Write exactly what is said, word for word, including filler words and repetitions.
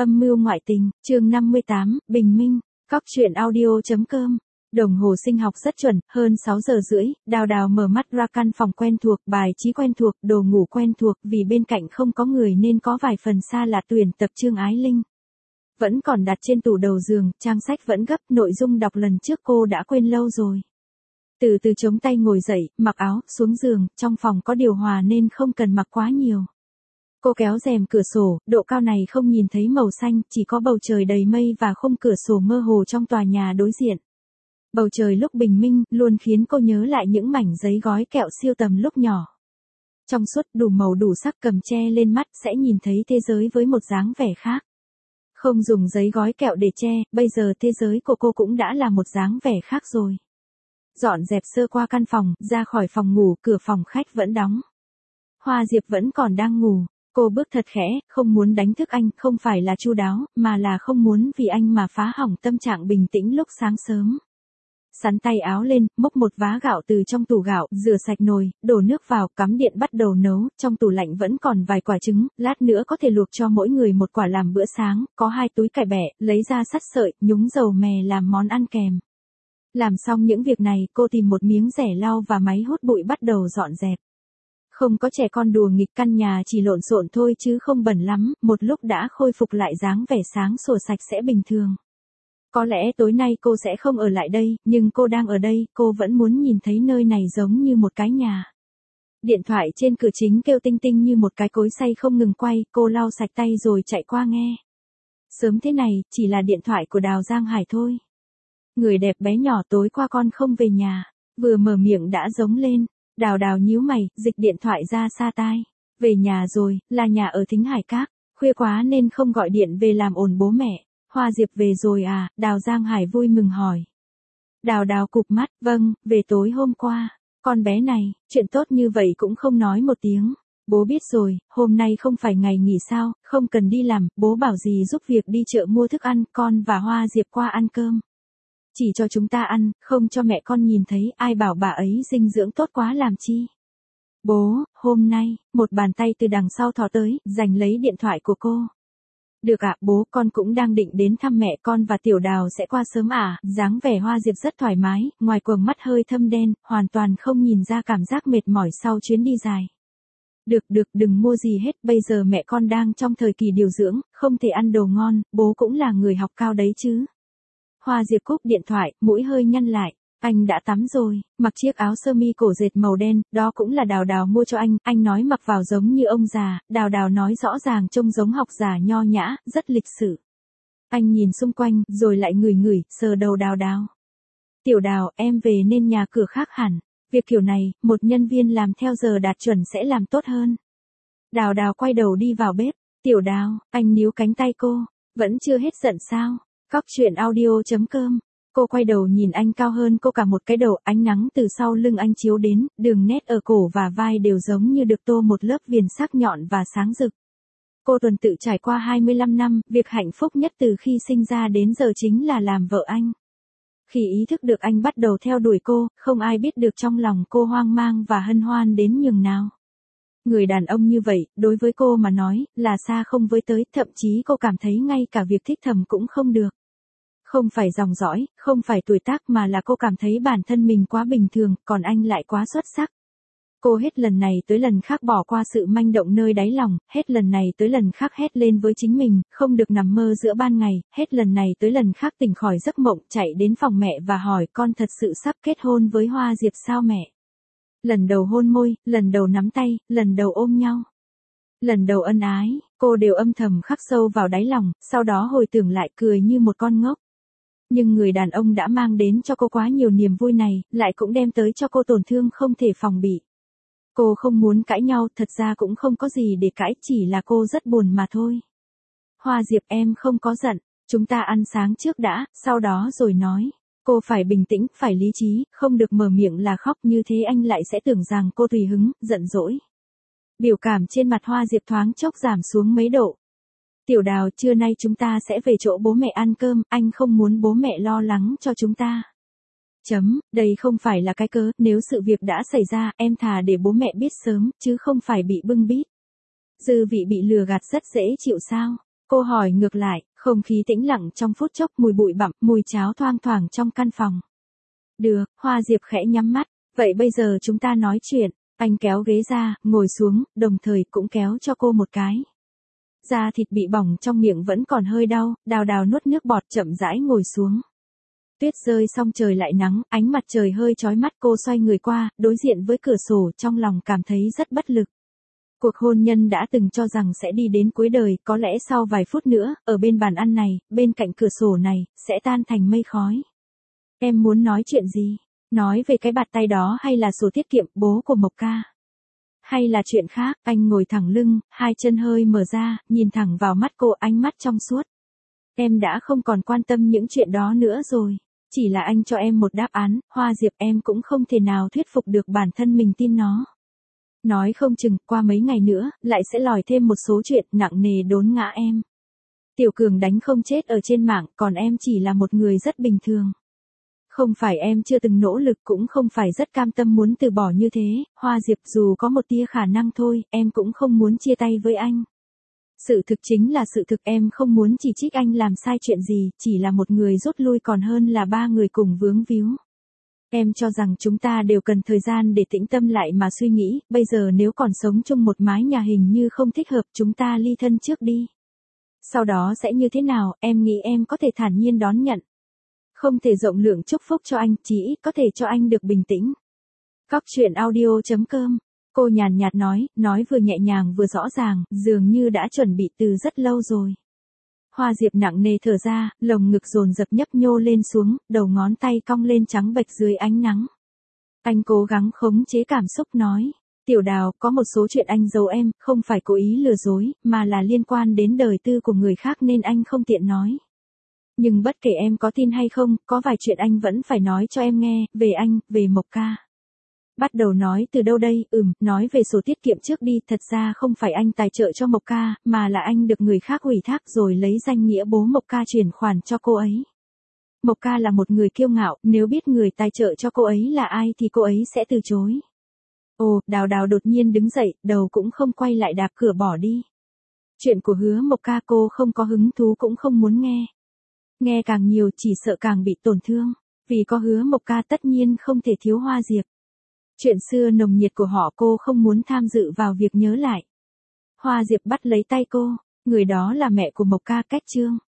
Âm mưu ngoại tình, chương năm mươi tám, Bình Minh, Cóc truyện audio chấm com. Đồng hồ sinh học rất chuẩn, hơn sáu giờ rưỡi, Đào Đào mở mắt ra căn phòng quen thuộc, bài trí quen thuộc, đồ ngủ quen thuộc, vì bên cạnh không có người nên có vài phần xa lạ. Tuyển tập Trương Ái Linh vẫn còn đặt trên tủ đầu giường, trang sách vẫn gấp, nội dung đọc lần trước cô đã quên lâu rồi. Từ từ chống tay ngồi dậy, mặc áo, xuống giường, trong phòng có điều hòa nên không cần mặc quá nhiều. Cô kéo rèm cửa sổ, độ cao này không nhìn thấy màu xanh, chỉ có bầu trời đầy mây và khung cửa sổ mơ hồ trong tòa nhà đối diện. Bầu trời lúc bình minh, luôn khiến cô nhớ lại những mảnh giấy gói kẹo siêu tầm lúc nhỏ. Trong suốt, đủ màu đủ sắc, cầm che lên mắt, sẽ nhìn thấy thế giới với một dáng vẻ khác. Không dùng giấy gói kẹo để che, bây giờ thế giới của cô cũng đã là một dáng vẻ khác rồi. Dọn dẹp sơ qua căn phòng, ra khỏi phòng ngủ, cửa phòng khách vẫn đóng. Hoa Diệp vẫn còn đang ngủ. Cô bước thật khẽ, không muốn đánh thức anh, không phải là chu đáo, mà là không muốn vì anh mà phá hỏng tâm trạng bình tĩnh lúc sáng sớm. Sắn tay áo lên, múc một vá gạo từ trong tủ gạo, rửa sạch nồi, đổ nước vào, cắm điện bắt đầu nấu, trong tủ lạnh vẫn còn vài quả trứng, lát nữa có thể luộc cho mỗi người một quả làm bữa sáng, có hai túi cải bẹ, lấy ra sắt sợi, nhúng dầu mè làm món ăn kèm. Làm xong những việc này, cô tìm một miếng rẻ lau và máy hút bụi bắt đầu dọn dẹp. Không có trẻ con đùa nghịch, căn nhà chỉ lộn xộn thôi chứ không bẩn lắm, một lúc đã khôi phục lại dáng vẻ sáng sủa sạch sẽ bình thường. Có lẽ tối nay cô sẽ không ở lại đây, nhưng cô đang ở đây, cô vẫn muốn nhìn thấy nơi này giống như một cái nhà. Điện thoại trên cửa chính kêu tinh tinh như một cái cối xay không ngừng quay, cô lau sạch tay rồi chạy qua nghe. Sớm thế này, chỉ là điện thoại của Đào Giang Hải thôi. Người đẹp bé nhỏ, tối qua con không về nhà, vừa mở miệng đã giống lên. Đào Đào nhíu mày, dịch điện thoại ra xa tai. Về nhà rồi, là nhà ở Thính Hải Các, khuya quá nên không gọi điện về làm ồn bố mẹ. Hoa Diệp về rồi à, Đào Giang Hải vui mừng hỏi. Đào Đào cụp mắt, vâng, về tối hôm qua. Con bé này, chuyện tốt như vậy cũng không nói một tiếng. Bố biết rồi, hôm nay không phải ngày nghỉ sao, không cần đi làm, bố bảo gì giúp việc đi chợ mua thức ăn, con và Hoa Diệp qua ăn cơm. Chỉ cho chúng ta ăn, không cho mẹ con nhìn thấy, ai bảo bà ấy dinh dưỡng tốt quá làm chi. Bố, hôm nay, một bàn tay từ đằng sau thò tới, giành lấy điện thoại của cô. Được ạ, bố, con cũng đang định đến thăm mẹ, con và Tiểu Đào sẽ qua sớm à, dáng vẻ Hoa Diệp rất thoải mái, ngoài quầng mắt hơi thâm đen, hoàn toàn không nhìn ra cảm giác mệt mỏi sau chuyến đi dài. Được được, đừng mua gì hết, bây giờ mẹ con đang trong thời kỳ điều dưỡng, không thể ăn đồ ngon, bố cũng là người học cao đấy chứ. Hoa Diệp cúp điện thoại, mũi hơi nhăn lại. Anh đã tắm rồi, mặc chiếc áo sơ mi cổ dệt màu đen, đó cũng là Đào Đào mua cho anh, anh nói mặc vào giống như ông già, Đào Đào nói rõ ràng trông giống học giả nho nhã, rất lịch sự. Anh nhìn xung quanh, rồi lại ngửi ngửi, sờ đầu Đào Đào. Tiểu Đào, em về nên nhà cửa khác hẳn, việc kiểu này, một nhân viên làm theo giờ đạt chuẩn sẽ làm tốt hơn. Đào Đào quay đầu đi vào bếp, Tiểu Đào, anh níu cánh tay cô, vẫn chưa hết giận sao? Cóc truyện audio chấm com. Cô quay đầu nhìn anh cao hơn cô cả một cái đầu, ánh nắng từ sau lưng anh chiếu đến, đường nét ở cổ và vai đều giống như được tô một lớp viền sắc nhọn và sáng rực. Cô tuần tự trải qua hai mươi lăm năm, việc hạnh phúc nhất từ khi sinh ra đến giờ chính là làm vợ anh. Khi ý thức được anh bắt đầu theo đuổi cô, không ai biết được trong lòng cô hoang mang và hân hoan đến nhường nào. Người đàn ông như vậy, đối với cô mà nói, là xa không với tới, thậm chí cô cảm thấy ngay cả việc thích thầm cũng không được. Không phải dòng dõi, không phải tuổi tác mà là cô cảm thấy bản thân mình quá bình thường, còn anh lại quá xuất sắc. Cô hết lần này tới lần khác bỏ qua sự manh động nơi đáy lòng, hết lần này tới lần khác hét lên với chính mình, không được nằm mơ giữa ban ngày, hết lần này tới lần khác tỉnh khỏi giấc mộng, chạy đến phòng mẹ và hỏi con thật sự sắp kết hôn với Hoa Diệp sao mẹ? Lần đầu hôn môi, lần đầu nắm tay, lần đầu ôm nhau. Lần đầu ân ái, cô đều âm thầm khắc sâu vào đáy lòng, sau đó hồi tưởng lại cười như một con ngốc. Nhưng người đàn ông đã mang đến cho cô quá nhiều niềm vui này, lại cũng đem tới cho cô tổn thương không thể phòng bị. Cô không muốn cãi nhau, thật ra cũng không có gì để cãi, chỉ là cô rất buồn mà thôi. Hoa Diệp, em không có giận, chúng ta ăn sáng trước đã, sau đó rồi nói. Cô phải bình tĩnh, phải lý trí, không được mở miệng là khóc, như thế anh lại sẽ tưởng rằng cô tùy hứng, giận dỗi. Biểu cảm trên mặt Hoa Diệp thoáng chốc giảm xuống mấy độ. Tiểu Đào, trưa nay chúng ta sẽ về chỗ bố mẹ ăn cơm, anh không muốn bố mẹ lo lắng cho chúng ta. Chấm, đây không phải là cái cớ, nếu sự việc đã xảy ra, em thà để bố mẹ biết sớm, chứ không phải bị bưng bít. Dư vị bị lừa gạt rất dễ chịu sao? Cô hỏi ngược lại, không khí tĩnh lặng trong phút chốc, mùi bụi bặm, mùi cháo thoang thoảng trong căn phòng. Được, Hoa Diệp khẽ nhắm mắt, vậy bây giờ chúng ta nói chuyện. Anh kéo ghế ra, ngồi xuống, đồng thời cũng kéo cho cô một cái. Da thịt bị bỏng trong miệng vẫn còn hơi đau, Đào Đào nuốt nước bọt chậm rãi ngồi xuống. Tuyết rơi xong trời lại nắng, ánh mặt trời hơi chói mắt, cô xoay người qua, đối diện với cửa sổ, trong lòng cảm thấy rất bất lực. Cuộc hôn nhân đã từng cho rằng sẽ đi đến cuối đời, có lẽ sau vài phút nữa, ở bên bàn ăn này, bên cạnh cửa sổ này, sẽ tan thành mây khói. Em muốn nói chuyện gì? Nói về cái bạt tay đó hay là sổ tiết kiệm bố của Mộc Ca? Hay là chuyện khác? Anh ngồi thẳng lưng, hai chân hơi mở ra, nhìn thẳng vào mắt cô, ánh mắt trong suốt. Em đã không còn quan tâm những chuyện đó nữa rồi. Chỉ là anh cho em một đáp án, Hoa Diệp, em cũng không thể nào thuyết phục được bản thân mình tin nó. Nói không chừng, qua mấy ngày nữa, lại sẽ lòi thêm một số chuyện nặng nề đốn ngã em. Tiểu Cường đánh không chết ở trên mạng, còn em chỉ là một người rất bình thường. Không phải em chưa từng nỗ lực, cũng không phải rất cam tâm muốn từ bỏ như thế, Hoa Diệp, dù có một tia khả năng thôi, em cũng không muốn chia tay với anh. Sự thực chính là sự thực, em không muốn chỉ trích anh làm sai chuyện gì, chỉ là một người rút lui còn hơn là ba người cùng vướng víu. Em cho rằng chúng ta đều cần thời gian để tĩnh tâm lại mà suy nghĩ, bây giờ nếu còn sống chung một mái nhà hình như không thích hợp, chúng ta ly thân trước đi. Sau đó sẽ như thế nào, em nghĩ em có thể thản nhiên đón nhận. Không thể rộng lượng chúc phúc cho anh, chỉ ít có thể cho anh được bình tĩnh. Cóc truyện audio chấm com. Cô nhàn nhạt nói, nói vừa nhẹ nhàng vừa rõ ràng, dường như đã chuẩn bị từ rất lâu rồi. Hoa Diệp nặng nề thở ra, lồng ngực dồn dập nhấp nhô lên xuống, đầu ngón tay cong lên trắng bệch dưới ánh nắng. Anh cố gắng khống chế cảm xúc nói, Tiểu Đào, có một số chuyện anh giấu em, không phải cố ý lừa dối, mà là liên quan đến đời tư của người khác nên anh không tiện nói. Nhưng bất kể em có tin hay không, có vài chuyện anh vẫn phải nói cho em nghe, về anh, về Mộc Ca. Bắt đầu nói từ đâu đây? Ừm, nói về sổ tiết kiệm trước đi, thật ra không phải anh tài trợ cho Mộc Ca, mà là anh được người khác ủy thác rồi lấy danh nghĩa bố Mộc Ca chuyển khoản cho cô ấy. Mộc Ca là một người kiêu ngạo, nếu biết người tài trợ cho cô ấy là ai thì cô ấy sẽ từ chối. Ồ, Đào Đào đột nhiên đứng dậy, đầu cũng không quay lại đạp cửa bỏ đi. Chuyện của Hứa Mộc Ca cô không có hứng thú cũng không muốn nghe. Nghe càng nhiều chỉ sợ càng bị tổn thương, vì có Hứa Mộc Ca tất nhiên không thể thiếu Hoa Diệp. Chuyện xưa nồng nhiệt của họ cô không muốn tham dự vào việc nhớ lại. Hoa Diệp bắt lấy tay cô, người đó là mẹ của Mộc Ca, Cách Trương.